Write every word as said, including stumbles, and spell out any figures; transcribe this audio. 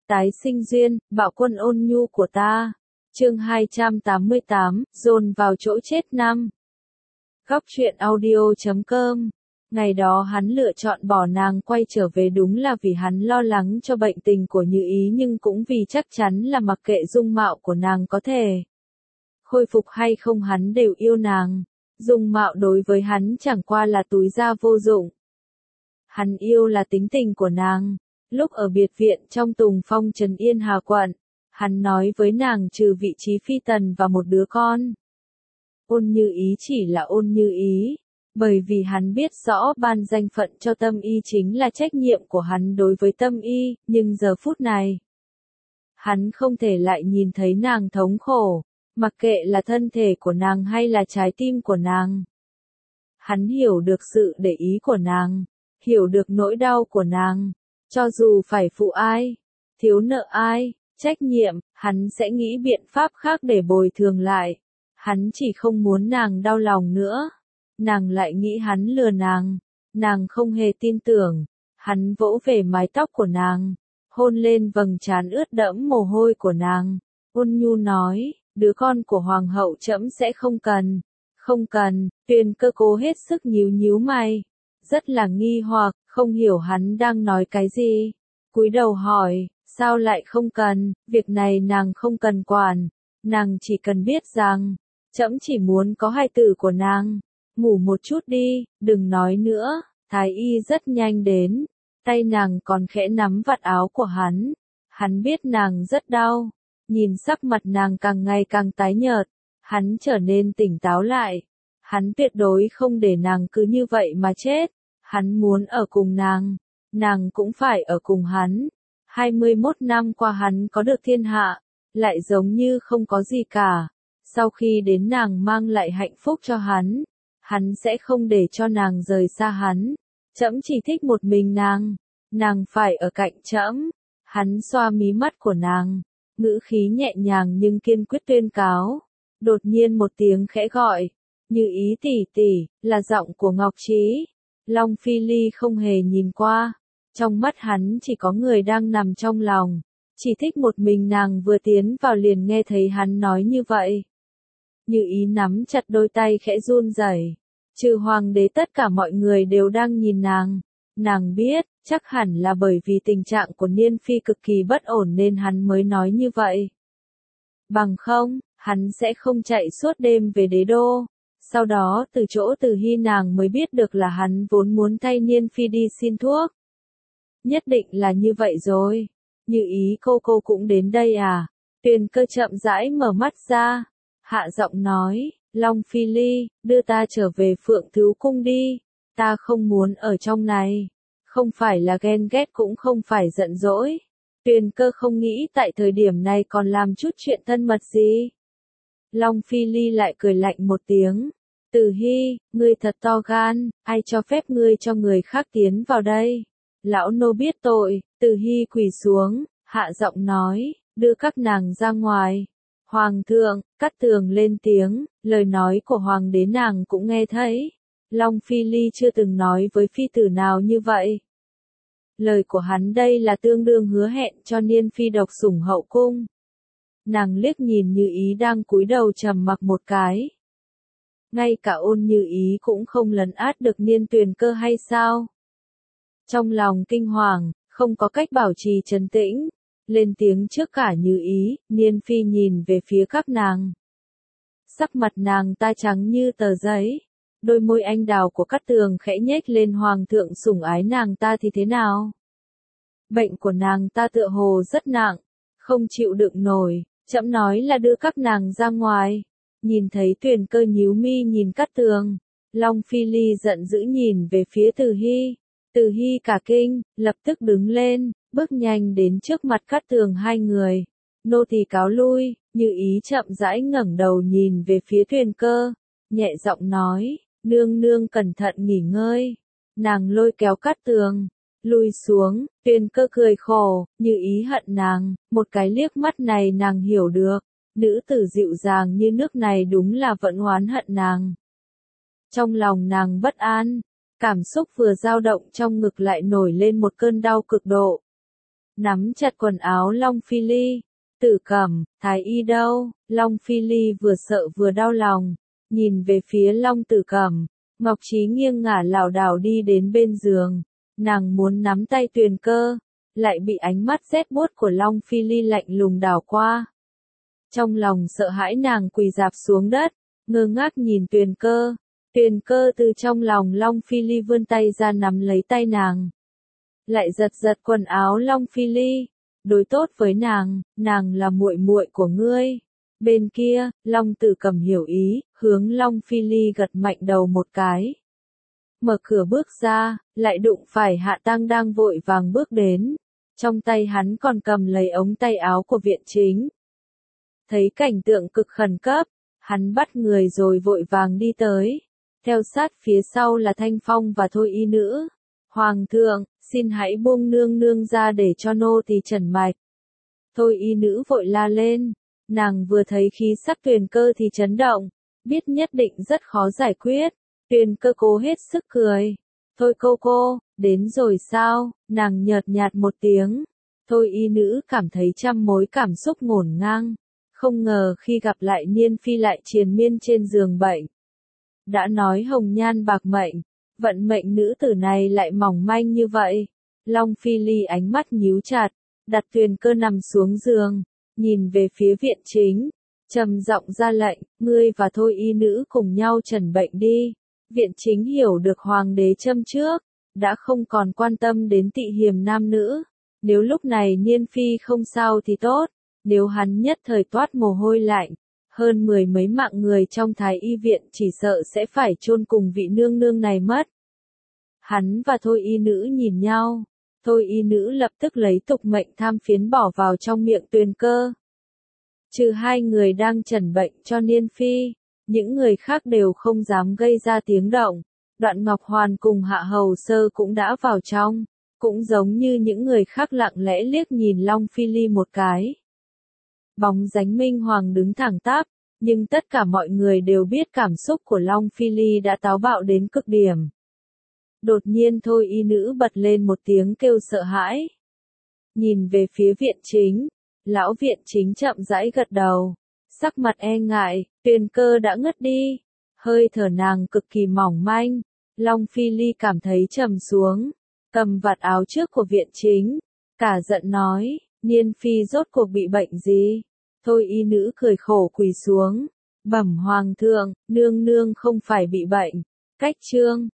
Tái sinh duyên, bạo quân ôn nhu của ta. Chương hai trăm tám mươi tám, dồn vào chỗ chết năm. Góc truyện audio chấm com. Ngày đó hắn lựa chọn bỏ nàng quay trở về đúng là vì hắn lo lắng cho bệnh tình của Như Ý, nhưng cũng vì chắc chắn là mặc kệ dung mạo của nàng có thể khôi phục hay không hắn đều yêu nàng. Dung mạo đối với hắn chẳng qua là túi da vô dụng. Hắn yêu là tính tình của nàng. Lúc ở biệt viện trong Tùng Phong Trần Yên Hà quận, hắn nói với nàng trừ vị trí phi tần và một đứa con. Ôn Như Ý chỉ là Ôn Như Ý, bởi vì hắn biết rõ ban danh phận cho Tâm Y chính là trách nhiệm của hắn đối với Tâm Y, nhưng giờ phút này, hắn không thể lại nhìn thấy nàng thống khổ, mặc kệ là thân thể của nàng hay là trái tim của nàng. Hắn hiểu được sự để ý của nàng, hiểu được nỗi đau của nàng. Cho dù phải phụ ai, thiếu nợ ai, trách nhiệm, hắn sẽ nghĩ biện pháp khác để bồi thường lại. Hắn chỉ không muốn nàng đau lòng nữa. Nàng lại nghĩ hắn lừa nàng. Nàng không hề tin tưởng. Hắn vỗ về mái tóc của nàng, hôn lên vầng trán ướt đẫm mồ hôi của nàng. Ôn nhu nói, đứa con của hoàng hậu trẫm sẽ không cần. Không cần. Tuyền Cơ cố hết sức nhíu nhíu mày, rất là nghi hoặc, không hiểu hắn đang nói cái gì. Cúi đầu hỏi, sao lại không cần, việc này nàng không cần quản. Nàng chỉ cần biết rằng, trẫm chỉ muốn có hài tử của nàng. Ngủ một chút đi, đừng nói nữa. Thái y rất nhanh đến, tay nàng còn khẽ nắm vạt áo của hắn. Hắn biết nàng rất đau, nhìn sắc mặt nàng càng ngày càng tái nhợt, hắn trở nên tỉnh táo lại. Hắn tuyệt đối không để nàng cứ như vậy mà chết. Hắn muốn ở cùng nàng, nàng cũng phải ở cùng hắn. hai mươi mốt năm qua hắn có được thiên hạ, lại giống như không có gì cả. Sau khi đến nàng mang lại hạnh phúc cho hắn, hắn sẽ không để cho nàng rời xa hắn. Trẫm chỉ thích một mình nàng, nàng phải ở cạnh trẫm. Hắn xoa mí mắt của nàng, ngữ khí nhẹ nhàng nhưng kiên quyết tuyên cáo. Đột nhiên một tiếng khẽ gọi, Như Ý tỷ tỷ, là giọng của Ngọc Trí. Long Phi Ly không hề nhìn qua, trong mắt hắn chỉ có người đang nằm trong lòng, chỉ thích một mình nàng. Vừa tiến vào liền nghe thấy hắn nói như vậy. Như Ý nắm chặt đôi tay khẽ run rẩy, trừ hoàng đế tất cả mọi người đều đang nhìn nàng. Nàng biết, chắc hẳn là bởi vì tình trạng của Niên Phi cực kỳ bất ổn nên hắn mới nói như vậy. Bằng không, hắn sẽ không chạy suốt đêm về đế đô. Sau đó từ chỗ Từ Hy nàng mới biết được là hắn vốn muốn thay Niên Phi đi xin thuốc. Nhất định là như vậy rồi. Như Ý cô cô cũng đến đây à? Tuyền Cơ chậm rãi mở mắt ra, hạ giọng nói, Long Phi Ly, đưa ta trở về Phượng Thứ Cung đi. Ta không muốn ở trong này. Không phải là ghen ghét cũng không phải giận dỗi. Tuyền Cơ không nghĩ tại thời điểm này còn làm chút chuyện thân mật gì. Long Phi Ly lại cười lạnh một tiếng. Từ Hy, ngươi thật to gan, ai cho phép ngươi cho người khác tiến vào đây? Lão nô biết tội. Từ Hy quỳ xuống, hạ giọng nói, đưa các nàng ra ngoài. Hoàng thượng, Cát Tường lên tiếng, lời nói của hoàng đế nàng cũng nghe thấy. Long Phi Ly chưa từng nói với phi tử nào như vậy. Lời của hắn đây là tương đương hứa hẹn cho Niên Phi độc sủng hậu cung. Nàng liếc nhìn Như Ý đang cúi đầu trầm mặc một cái. Ngay cả Ôn Như Ý cũng không lấn át được Niên Tuyền Cơ hay sao? Trong lòng kinh hoàng, không có cách bảo trì trấn tĩnh, lên tiếng trước cả Như Ý. Niên Phi nhìn về phía các nàng. Sắc mặt nàng ta trắng như tờ giấy, đôi môi anh đào của Cát Tường khẽ nhếch lên. Hoàng thượng sủng ái nàng ta thì thế nào? Bệnh của nàng ta tựa hồ rất nặng, không chịu đựng nổi. Trẫm nói là đưa các nàng ra ngoài. Nhìn thấy Tuyền Cơ nhíu mi nhìn Cát Tường, Long Phi Ly giận dữ nhìn về phía Từ Hy. Từ Hy cả kinh, lập tức đứng lên, bước nhanh đến trước mặt Cát Tường hai người. Nô tỳ cáo lui. Như Ý chậm rãi ngẩng đầu nhìn về phía Tuyền Cơ, nhẹ giọng nói, nương nương cẩn thận nghỉ ngơi. Nàng lôi kéo Cát Tường, lùi xuống. Tuyền Cơ cười khổ, Như Ý hận nàng, một cái liếc mắt này nàng hiểu được. Nữ tử dịu dàng như nước này đúng là vẫn oán hận nàng. Trong lòng nàng bất an, cảm xúc vừa dao động trong ngực lại nổi lên một cơn đau cực độ. nắm chặt quần áo Long Phi Ly. Tử Cẩm, Thái y đâu? Long Phi Ly vừa sợ vừa đau lòng, nhìn về phía Long Tử Cẩm. Ngọc Trí nghiêng ngả lảo đảo đi đến bên giường, nàng muốn nắm tay Tuyền Cơ, lại bị ánh mắt rét buốt của Long Phi Ly lạnh lùng đảo qua. Trong lòng sợ hãi nàng quỳ rạp xuống đất, ngơ ngác nhìn Tuyền Cơ. Tuyền Cơ từ trong lòng Long Phi Ly vươn tay ra nắm lấy tay nàng, lại giật giật quần áo Long Phi Ly, đối tốt với nàng, nàng là muội muội của ngươi. Bên kia, Long Tử Cẩm hiểu ý, hướng Long Phi Ly gật mạnh đầu một cái. Mở cửa bước ra, lại đụng phải Hạ Tăng đang vội vàng bước đến. Trong tay hắn còn cầm lấy ống tay áo của Viện Chính. Thấy cảnh tượng cực khẩn cấp, hắn bắt người rồi vội vàng đi tới. Theo sát phía sau là Thanh Phong và Thôi Y Nữ. Hoàng thượng, xin hãy buông nương nương ra để cho nô tỳ trần mạch. Thôi Y Nữ vội la lên. Nàng vừa thấy khí sắc Tuyền Cơ thì chấn động, biết nhất định rất khó giải quyết. Tuyền Cơ cố hết sức cười. Thôi cô cô, đến rồi sao? Nàng nhợt nhạt một tiếng. Thôi Y Nữ cảm thấy trăm mối cảm xúc ngổn ngang. Không ngờ khi gặp lại Niên Phi lại triền miên trên giường bệnh. Đã nói hồng nhan bạc mệnh, vận mệnh nữ tử này lại mỏng manh như vậy. Long Phi Ly ánh mắt nhíu chặt, đặt Tuyền Cơ nằm xuống giường, nhìn về phía Viện Chính, trầm giọng ra lệnh, ngươi và Thôi Y Nữ cùng nhau trần bệnh đi. Viện Chính hiểu được hoàng đế châm trước, đã không còn quan tâm đến tị hiềm nam nữ. Nếu lúc này Niên Phi không sao thì tốt, nếu hắn nhất thời toát mồ hôi lạnh, hơn mười mấy mạng người trong Thái Y viện chỉ sợ sẽ phải chôn cùng vị nương nương này mất. Hắn và Thôi Y Nữ nhìn nhau, Thôi Y Nữ lập tức lấy tục mệnh tham phiến bỏ vào trong miệng Tuyền Cơ. Trừ hai người đang trần bệnh cho Niên Phi, những người khác đều không dám gây ra tiếng động. Đoạn Ngọc Hoàn cùng Hạ Hầu Sơ cũng đã vào trong, cũng giống như những người khác lặng lẽ liếc nhìn Long Phi Ly một cái. Bóng dáng Minh Hoàng đứng thẳng tắp, nhưng tất cả mọi người đều biết cảm xúc của Long Phi Ly đã táo bạo đến cực điểm. Đột nhiên Thôi Y Nữ bật lên một tiếng kêu sợ hãi. Nhìn về phía Viện Chính, lão Viện Chính chậm rãi gật đầu, sắc mặt e ngại. Tuyền Cơ đã ngất đi, hơi thở nàng cực kỳ mỏng manh. Long Phi Ly cảm thấy trầm xuống, cầm vạt áo trước của Viện Chính, cả giận nói, Niên Phi rốt cuộc bị bệnh gì? Thôi Y Nữ cười khổ quỳ xuống, bẩm hoàng thượng, nương nương không phải bị bệnh. Cách chương